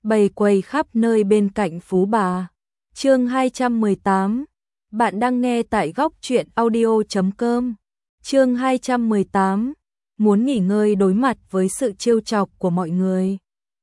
bày quầy khắp nơi bên cạnh Phú Bà. Chương 218. Bạn đang nghe tại góc truyện audio.com. Chương 218. Muốn nghỉ ngơi đối mặt với sự trêu chọc của mọi người.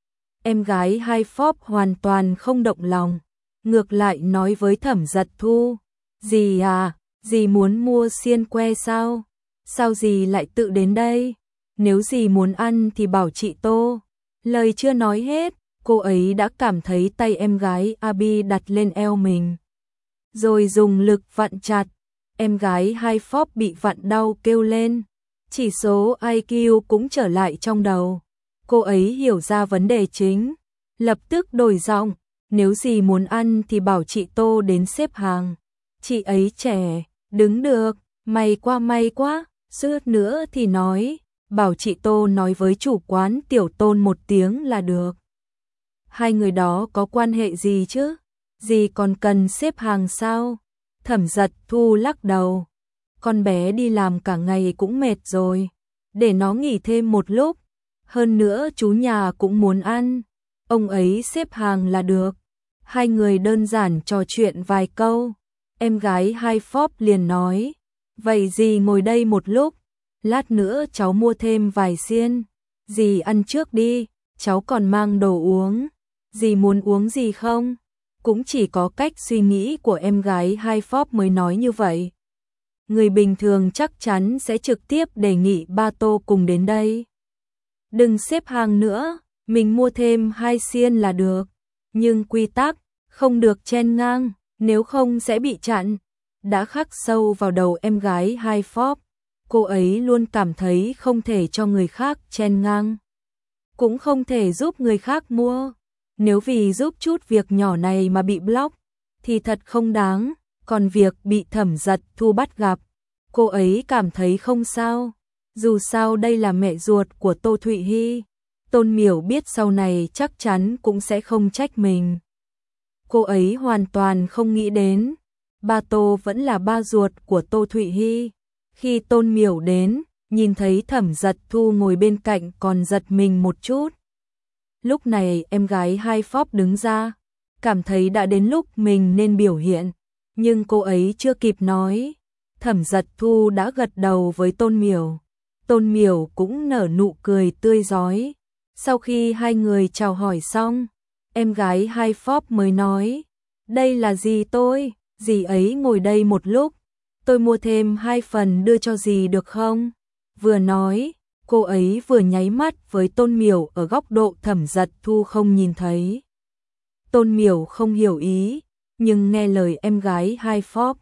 Em gái Hai Phóp hoàn toàn không động lòng, ngược lại nói với Thẩm Giật Thu, "Dì à, dì muốn mua xiên que sao? Sao dì lại tự đến đây? Nếu dì muốn ăn thì bảo chị Tô." Lời chưa nói hết, cô ấy đã cảm thấy tay em gái Abi đặt lên eo mình, rồi dùng lực vặn chặt. Em gái Hai Phóp bị vặn đau kêu lên, chỉ số IQ cũng trở lại trong đầu. Cô ấy hiểu ra vấn đề chính, lập tức đổi giọng, "Nếu dì muốn ăn thì bảo chị Tô đến xếp hàng. Chị ấy trẻ, đứng được, may quá, suýt nữa thì nói, bảo chị Tô nói với chủ quán Tiểu Tôn một tiếng là được. Hai người đó có quan hệ gì chứ? Dì còn cần xếp hàng sao?" Thẩm Giật Thu lắc đầu, "Con bé đi làm cả ngày cũng mệt rồi, để nó nghỉ thêm một lúc. Hơn nữa chú nhà cũng muốn ăn, ông ấy xếp hàng là được." Hai người đơn giản trò chuyện vài câu, em gái Hai Phóp liền nói, "Vậy dì ngồi đây một lúc, lát nữa cháu mua thêm vài xiên. Dì ăn trước đi, cháu còn mang đồ uống. Dì muốn uống gì không?" Cũng chỉ có cách suy nghĩ của em gái Hai Phóp mới nói như vậy. Người bình thường chắc chắn sẽ trực tiếp đề nghị ba Tô cùng đến đây. "Đừng xếp hàng nữa, mình mua thêm 2 xiên là được. Nhưng quy tắc, không được chen ngang, nếu không sẽ bị chặn." Đã khắc sâu vào đầu em gái Hai Phóp. Cô ấy luôn cảm thấy không thể cho người khác chen ngang, cũng không thể giúp người khác mua. Nếu vì giúp chút việc nhỏ này mà bị block, thì thật không đáng. Còn việc bị Thẩm Giật Thu bắt gặp, cô ấy cảm thấy không sao. Dù sao đây là mẹ ruột của Tô Thụy Hy, Tôn Miểu biết sau này chắc chắn cũng sẽ không trách mình. Cô ấy hoàn toàn không nghĩ đến, ba Tô vẫn là ba ruột của Tô Thụy Hy. Khi Tôn Miểu đến, nhìn thấy Thẩm Giật Thu ngồi bên cạnh còn giật mình một chút. Lúc này em gái Hai Phóp đứng ra, cảm thấy đã đến lúc mình nên biểu hiện, nhưng cô ấy chưa kịp nói, Thẩm Giật Thu đã gật đầu với Tôn Miểu. Tôn Miểu cũng nở nụ cười tươi rói. Sau khi hai người chào hỏi xong, em gái Hai Phóp mới nói, "Đây là dì tôi, dì ấy ngồi đây một lúc, tôi mua thêm 2 phần đưa cho dì được không?" Vừa nói, cô ấy vừa nháy mắt với Tôn Miểu ở góc độ Thẩm Giật Thu không nhìn thấy. Tôn Miểu không hiểu ý, nhưng nghe lời em gái Hai Phóp,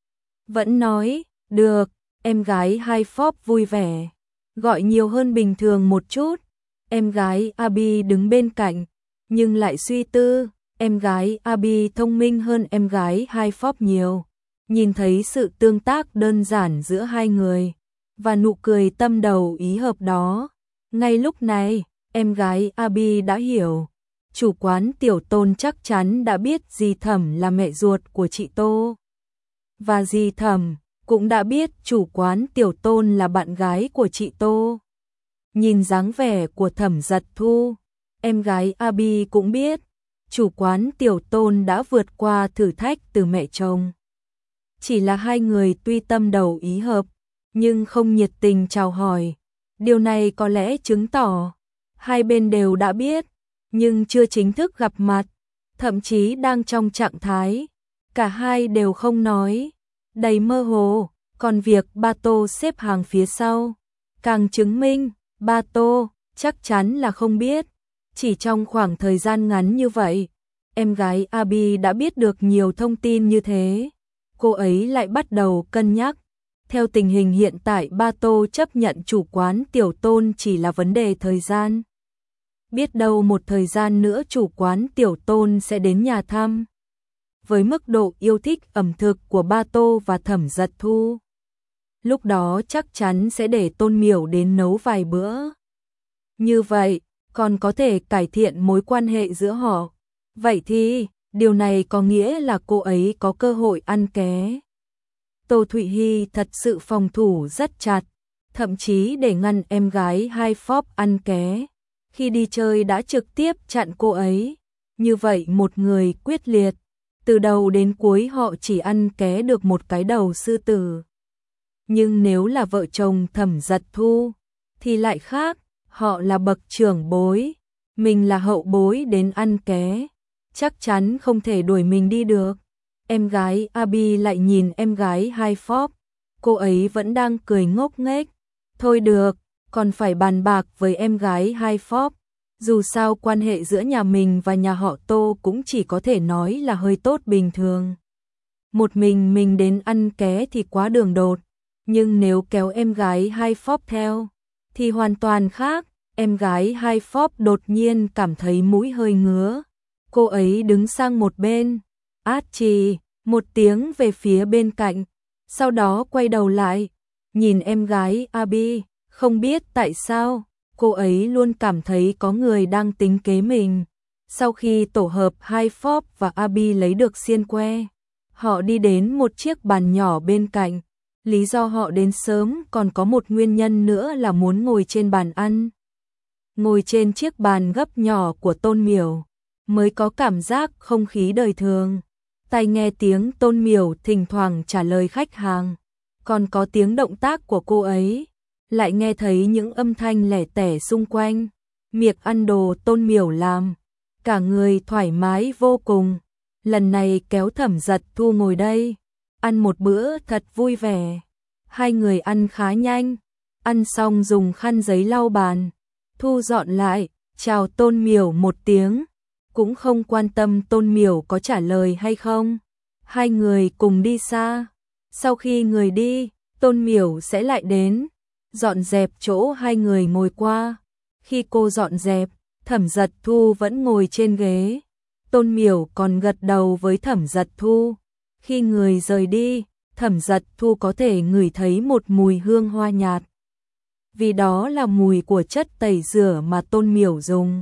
vẫn nói, "Được." Em gái Hai Phóp vui vẻ, gọi nhiều hơn bình thường một chút. Em gái Abi đứng bên cạnh, nhưng lại suy tư. Em gái Abi thông minh hơn em gái Hai Phóp nhiều. Nhìn thấy sự tương tác đơn giản giữa hai người, và nụ cười tâm đầu ý hợp đó. Ngay lúc này, em gái Abi đã hiểu. Chủ quán Tiểu Tôn chắc chắn đã biết dì Thẩm là mẹ ruột của chị Tô. Và dì Thẩm cũng đã biết chủ quán Tiểu Tôn là bạn gái của chị Tô. Nhìn dáng vẻ của Thẩm Giật Thu, em gái Abi cũng biết, chủ quán Tiểu Tôn đã vượt qua thử thách từ mẹ chồng. Chỉ là hai người tuy tâm đầu ý hợp, nhưng không nhiệt tình chào hỏi. Điều này có lẽ chứng tỏ hai bên đều đã biết, nhưng chưa chính thức gặp mặt, thậm chí đang trong trạng thái cả hai đều không nói, đầy mơ hồ. Còn việc ba Tô xếp hàng phía sau càng chứng minh ba Tô chắc chắn là không biết. Chỉ trong khoảng thời gian ngắn như vậy, em gái Abi đã biết được nhiều thông tin như thế. Cô ấy lại bắt đầu cân nhắc, theo tình hình hiện tại ba Tô chấp nhận chủ quán Tiểu Tôn chỉ là vấn đề thời gian. Biết đâu một thời gian nữa chủ quán Tiểu Tôn sẽ đến nhà thăm. Với mức độ yêu thích ẩm thực của ba Tô và Thẩm Giật Thu, lúc đó chắc chắn sẽ để Tôn Miểu đến nấu vài bữa. Như vậy, còn có thể cải thiện mối quan hệ giữa họ. Vậy thì, điều này có nghĩa là cô ấy có cơ hội ăn ké. Tô Thụy Hy thật sự phòng thủ rất chặt, thậm chí để ngăn em gái Hai Phóp ăn ké. Khi đi chơi đã trực tiếp chặn cô ấy, Như vậy một người quyết liệt, từ đầu đến cuối họ chỉ ăn ké được một cái đầu sư tử. Nhưng nếu là vợ chồng Thẩm Giật Thu, thì lại khác, họ là bậc trưởng bối, mình là hậu bối đến ăn ké, chắc chắn không thể đuổi mình đi được. Em gái Abi lại nhìn em gái Hai Phóp, cô ấy vẫn đang cười ngốc nghếch. Thôi được, còn phải bàn bạc với em gái Hai Phóp. Dù sao quan hệ giữa nhà mình và nhà họ Tô cũng chỉ có thể nói là hơi tốt bình thường. Một mình đến ăn ké thì quá đường đột, nhưng nếu kéo em gái Hai Phóp theo, thì hoàn toàn khác. Em gái Hai Phóp đột nhiên cảm thấy mũi hơi ngứa. Cô ấy đứng sang một bên, át chì một tiếng về phía bên cạnh, sau đó quay đầu lại, nhìn em gái Abi, không biết tại sao, cô ấy luôn cảm thấy có người đang tính kế mình. Sau khi tổ hợp Hai Phóp và Abi lấy được xiên que, họ đi đến một chiếc bàn nhỏ bên cạnh. Lý do họ đến sớm còn có một nguyên nhân nữa là muốn ngồi trên bàn ăn. Ngồi trên chiếc bàn gấp nhỏ của Tôn Miểu, mới có cảm giác không khí đời thường. Tai nghe tiếng Tôn Miểu thỉnh thoảng trả lời khách hàng, còn có tiếng động tác của cô ấy, lại nghe thấy những âm thanh lẻ tẻ xung quanh. Miệng ăn đồ Tôn Miểu làm, cả người thoải mái vô cùng. Lần này kéo Thẩm Giật Thu ngồi đây, ăn một bữa thật vui vẻ. Hai người ăn khá nhanh, ăn xong dùng khăn giấy lau bàn, thu dọn lại, chào Tôn Miểu một tiếng, cũng không quan tâm Tôn Miểu có trả lời hay không. Hai người cùng đi xa, sau khi người đi, Tôn Miểu sẽ lại đến, dọn dẹp chỗ hai người ngồi qua. Khi cô dọn dẹp, Thẩm Giật Thu vẫn ngồi trên ghế, Tôn Miểu còn gật đầu với Thẩm Giật Thu. Khi người rời đi, Thẩm Giật Thu có thể ngửi thấy một mùi hương hoa nhạt. Vì đó là mùi của chất tẩy rửa mà Tôn Miểu dùng.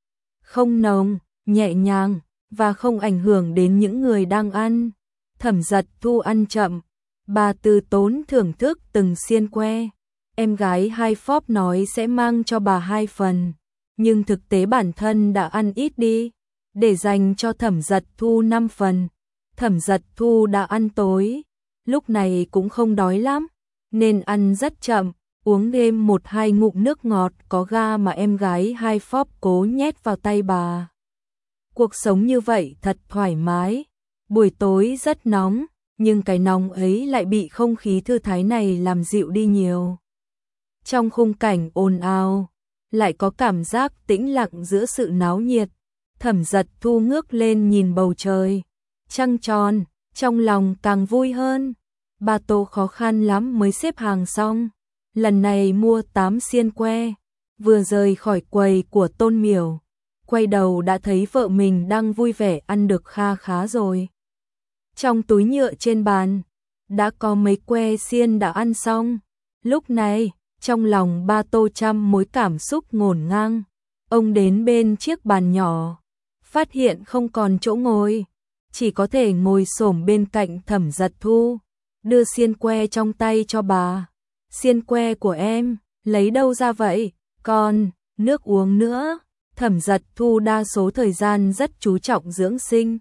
Không nồng, nhẹ nhàng, và không ảnh hưởng đến những người đang ăn. Thẩm Giật Thu ăn chậm, bà từ tốn thưởng thức từng xiên que. Em gái Hai Phóp nói sẽ mang cho bà 2 phần, nhưng thực tế bản thân đã ăn ít đi, để dành cho Thẩm Giật Thu 5 phần. Thẩm Giật Thu đã ăn tối, lúc này cũng không đói lắm, nên ăn rất chậm, uống thêm 1-2 ngụm nước ngọt có ga mà em gái Hai Phóp cố nhét vào tay bà. Cuộc sống như vậy thật thoải mái, buổi tối rất nóng, nhưng cái nóng ấy lại bị không khí thư thái này làm dịu đi nhiều. Trong khung cảnh ồn ào, lại có cảm giác tĩnh lặng giữa sự náo nhiệt. Thẩm Giật Thu ngước lên nhìn bầu trời, trăng tròn, trong lòng càng vui hơn. Bà Tô khó khăn lắm mới xếp hàng xong, lần này mua 8 xiên que, vừa rời khỏi quầy của Tôn Miểu, quay đầu đã thấy vợ mình đang vui vẻ ăn được kha khá rồi. Trong túi nhựa trên bàn, đã có mấy que xiên đã ăn xong. Lúc này, trong lòng ba Tô trăm mối cảm xúc ngổn ngang. Ông đến bên chiếc bàn nhỏ, phát hiện không còn chỗ ngồi, chỉ có thể ngồi xổm bên cạnh Thẩm Giật Thu, đưa xiên que trong tay cho bà. Xiên que của em, lấy đâu ra vậy? Còn, nước uống nữa. Thẩm Giật Thu đa số thời gian rất chú trọng dưỡng sinh.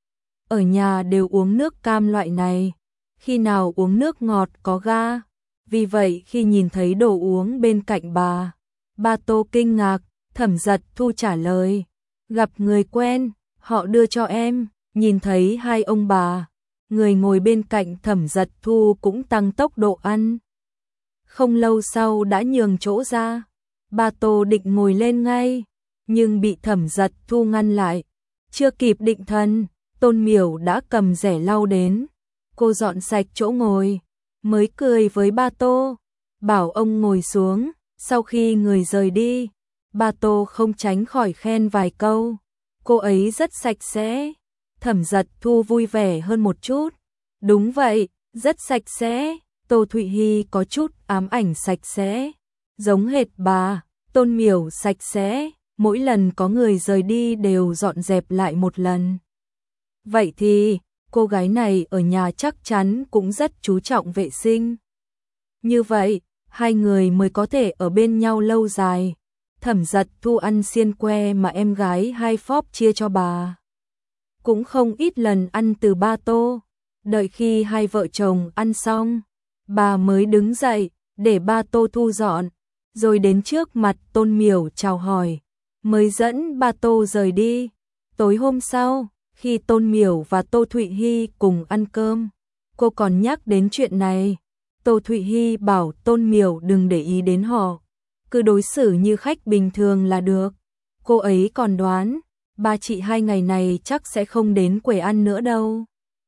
Ở nhà đều uống nước cam loại này, khi nào uống nước ngọt có ga. Vì vậy khi nhìn thấy đồ uống bên cạnh bà, ba Tô kinh ngạc. Thẩm Giật Thu trả lời, gặp người quen, họ đưa cho em. Nhìn thấy hai ông bà, người ngồi bên cạnh Thẩm Giật Thu cũng tăng tốc độ ăn. Không lâu sau đã nhường chỗ ra, ba Tô định ngồi lên ngay, nhưng bị Thẩm Giật Thu ngăn lại. Chưa kịp định thần, Tôn Miểu đã cầm rẻ lau đến. Cô dọn sạch chỗ ngồi, mới cười với ba Tô, bảo ông ngồi xuống. Sau khi người rời đi, ba Tô không tránh khỏi khen vài câu. Cô ấy rất sạch sẽ. Thẩm Giật Thu vui vẻ hơn một chút. Đúng vậy, rất sạch sẽ. Tô Thụy Hy có chút ám ảnh sạch sẽ, giống hệt bà. Tôn Miểu sạch sẽ, mỗi lần có người rời đi đều dọn dẹp lại một lần. Vậy thì, cô gái này ở nhà chắc chắn cũng rất chú trọng vệ sinh. Như vậy, hai người mới có thể ở bên nhau lâu dài. Thẩm Giật Thu ăn xiên que mà em gái hai phóp chia cho bà. Cũng không ít lần ăn từ 3 tô. Đợi khi hai vợ chồng ăn xong, bà mới đứng dậy để 3 tô thu dọn, rồi đến trước mặt Tôn Miểu chào hỏi, mới dẫn 3 tô rời đi. Tối hôm sau, khi Tôn Miểu và Tô Thụy Hy cùng ăn cơm, cô còn nhắc đến chuyện này. Tô Thụy Hy bảo Tôn Miểu đừng để ý đến họ, cứ đối xử như khách bình thường là được. Cô ấy còn đoán, ba chị hai ngày này chắc sẽ không đến quầy ăn nữa đâu.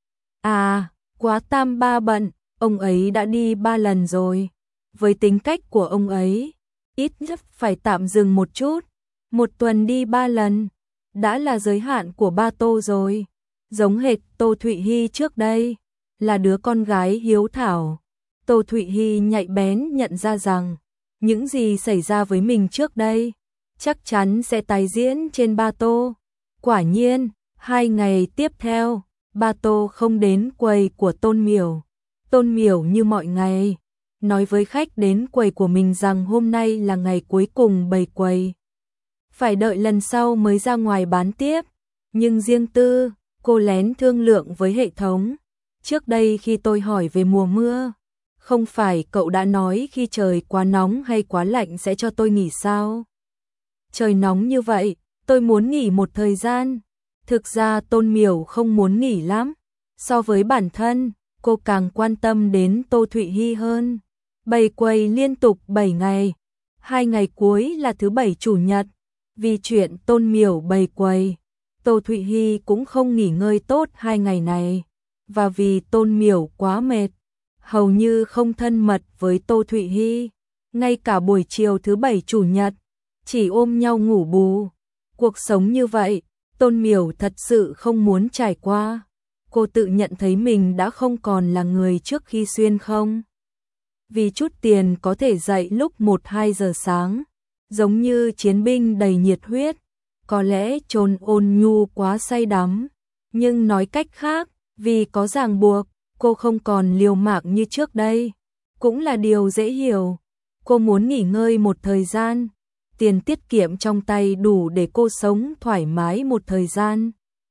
À, quá tam ba bận, ông ấy đã đi 3 lần rồi. Với tính cách của ông ấy, ít nhất phải tạm dừng một chút. Một tuần đi 3 lần, đã là giới hạn của ba Tô rồi. Giống hệt Tô Thụy Hy trước đây, là đứa con gái hiếu thảo. Tô Thụy Hy nhạy bén nhận ra rằng, những gì xảy ra với mình trước đây, chắc chắn sẽ tái diễn trên ba Tô. Quả nhiên, 2 ngày tiếp theo, ba Tô không đến quầy của Tôn Miểu. Tôn Miểu như mọi ngày, nói với khách đến quầy của mình rằng hôm nay là ngày cuối cùng bày quầy. Phải đợi lần sau mới ra ngoài bán tiếp. Nhưng riêng tư, cô lén thương lượng với hệ thống. Trước đây khi tôi hỏi về mùa mưa, không phải cậu đã nói khi trời quá nóng hay quá lạnh sẽ cho tôi nghỉ sao? Trời nóng như vậy, tôi muốn nghỉ một thời gian. Thực ra Tôn Miểu không muốn nghỉ lắm. So với bản thân, cô càng quan tâm đến Tô Thụy Hy hơn. Bày quầy liên tục 7 ngày. 2 ngày cuối là thứ Bảy Chủ nhật. Vì chuyện Tôn Miểu bày quầy, Tô Thụy Hy cũng không nghỉ ngơi tốt 2 ngày này. Và vì Tôn Miểu quá mệt, hầu như không thân mật với Tô Thụy Hy. Ngay cả buổi chiều thứ Bảy Chủ nhật, chỉ ôm nhau ngủ bù. Cuộc sống như vậy, Tôn Miểu thật sự không muốn trải qua. Cô tự nhận thấy mình đã không còn là người trước khi xuyên không. Vì chút tiền có thể dậy lúc 1-2 giờ sáng, giống như chiến binh đầy nhiệt huyết, có lẽ Chồn Ôn Nhu quá say đắm. Nhưng nói cách khác, vì có ràng buộc, cô không còn liều mạng như trước đây. Cũng là điều dễ hiểu. Cô muốn nghỉ ngơi một thời gian. Tiền tiết kiệm trong tay đủ để cô sống thoải mái một thời gian.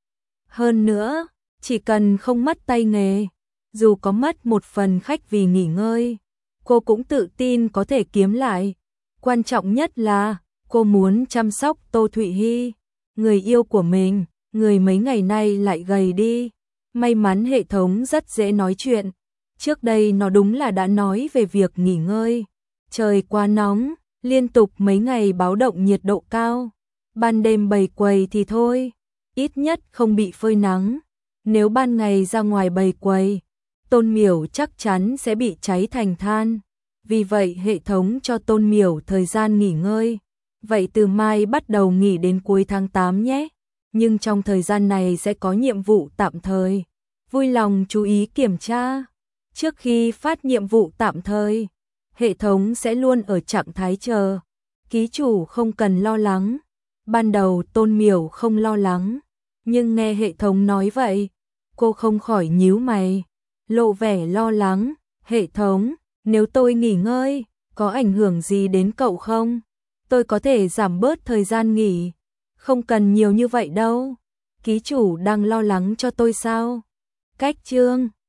Hơn nữa, chỉ cần không mất tay nghề, dù có mất một phần khách vì nghỉ ngơi, cô cũng tự tin có thể kiếm lại. Quan trọng nhất là, cô muốn chăm sóc Tô Thụy Hy, người yêu của mình, người mấy ngày nay lại gầy đi. May mắn hệ thống rất dễ nói chuyện. Trước đây nó đúng là đã nói về việc nghỉ ngơi. Trời quá nóng, liên tục mấy ngày báo động nhiệt độ cao. Ban đêm bày quầy thì thôi, ít nhất không bị phơi nắng. Nếu ban ngày ra ngoài bày quầy, Tôn Miểu chắc chắn sẽ bị cháy thành than. Vì vậy hệ thống cho Tôn Miểu thời gian nghỉ ngơi. Vậy từ mai bắt đầu nghỉ đến cuối tháng 8 nhé. Nhưng trong thời gian này sẽ có nhiệm vụ tạm thời. Vui lòng chú ý kiểm tra. Trước khi phát nhiệm vụ tạm thời, hệ thống sẽ luôn ở trạng thái chờ. Ký chủ không cần lo lắng. Ban đầu Tôn Miểu không lo lắng, nhưng nghe hệ thống nói vậy, cô không khỏi nhíu mày, lộ vẻ lo lắng. Hệ thống, nếu tôi nghỉ ngơi, có ảnh hưởng gì đến cậu không? Tôi có thể giảm bớt thời gian nghỉ. Không cần nhiều như vậy đâu. Ký chủ đang lo lắng cho tôi sao? Cách chương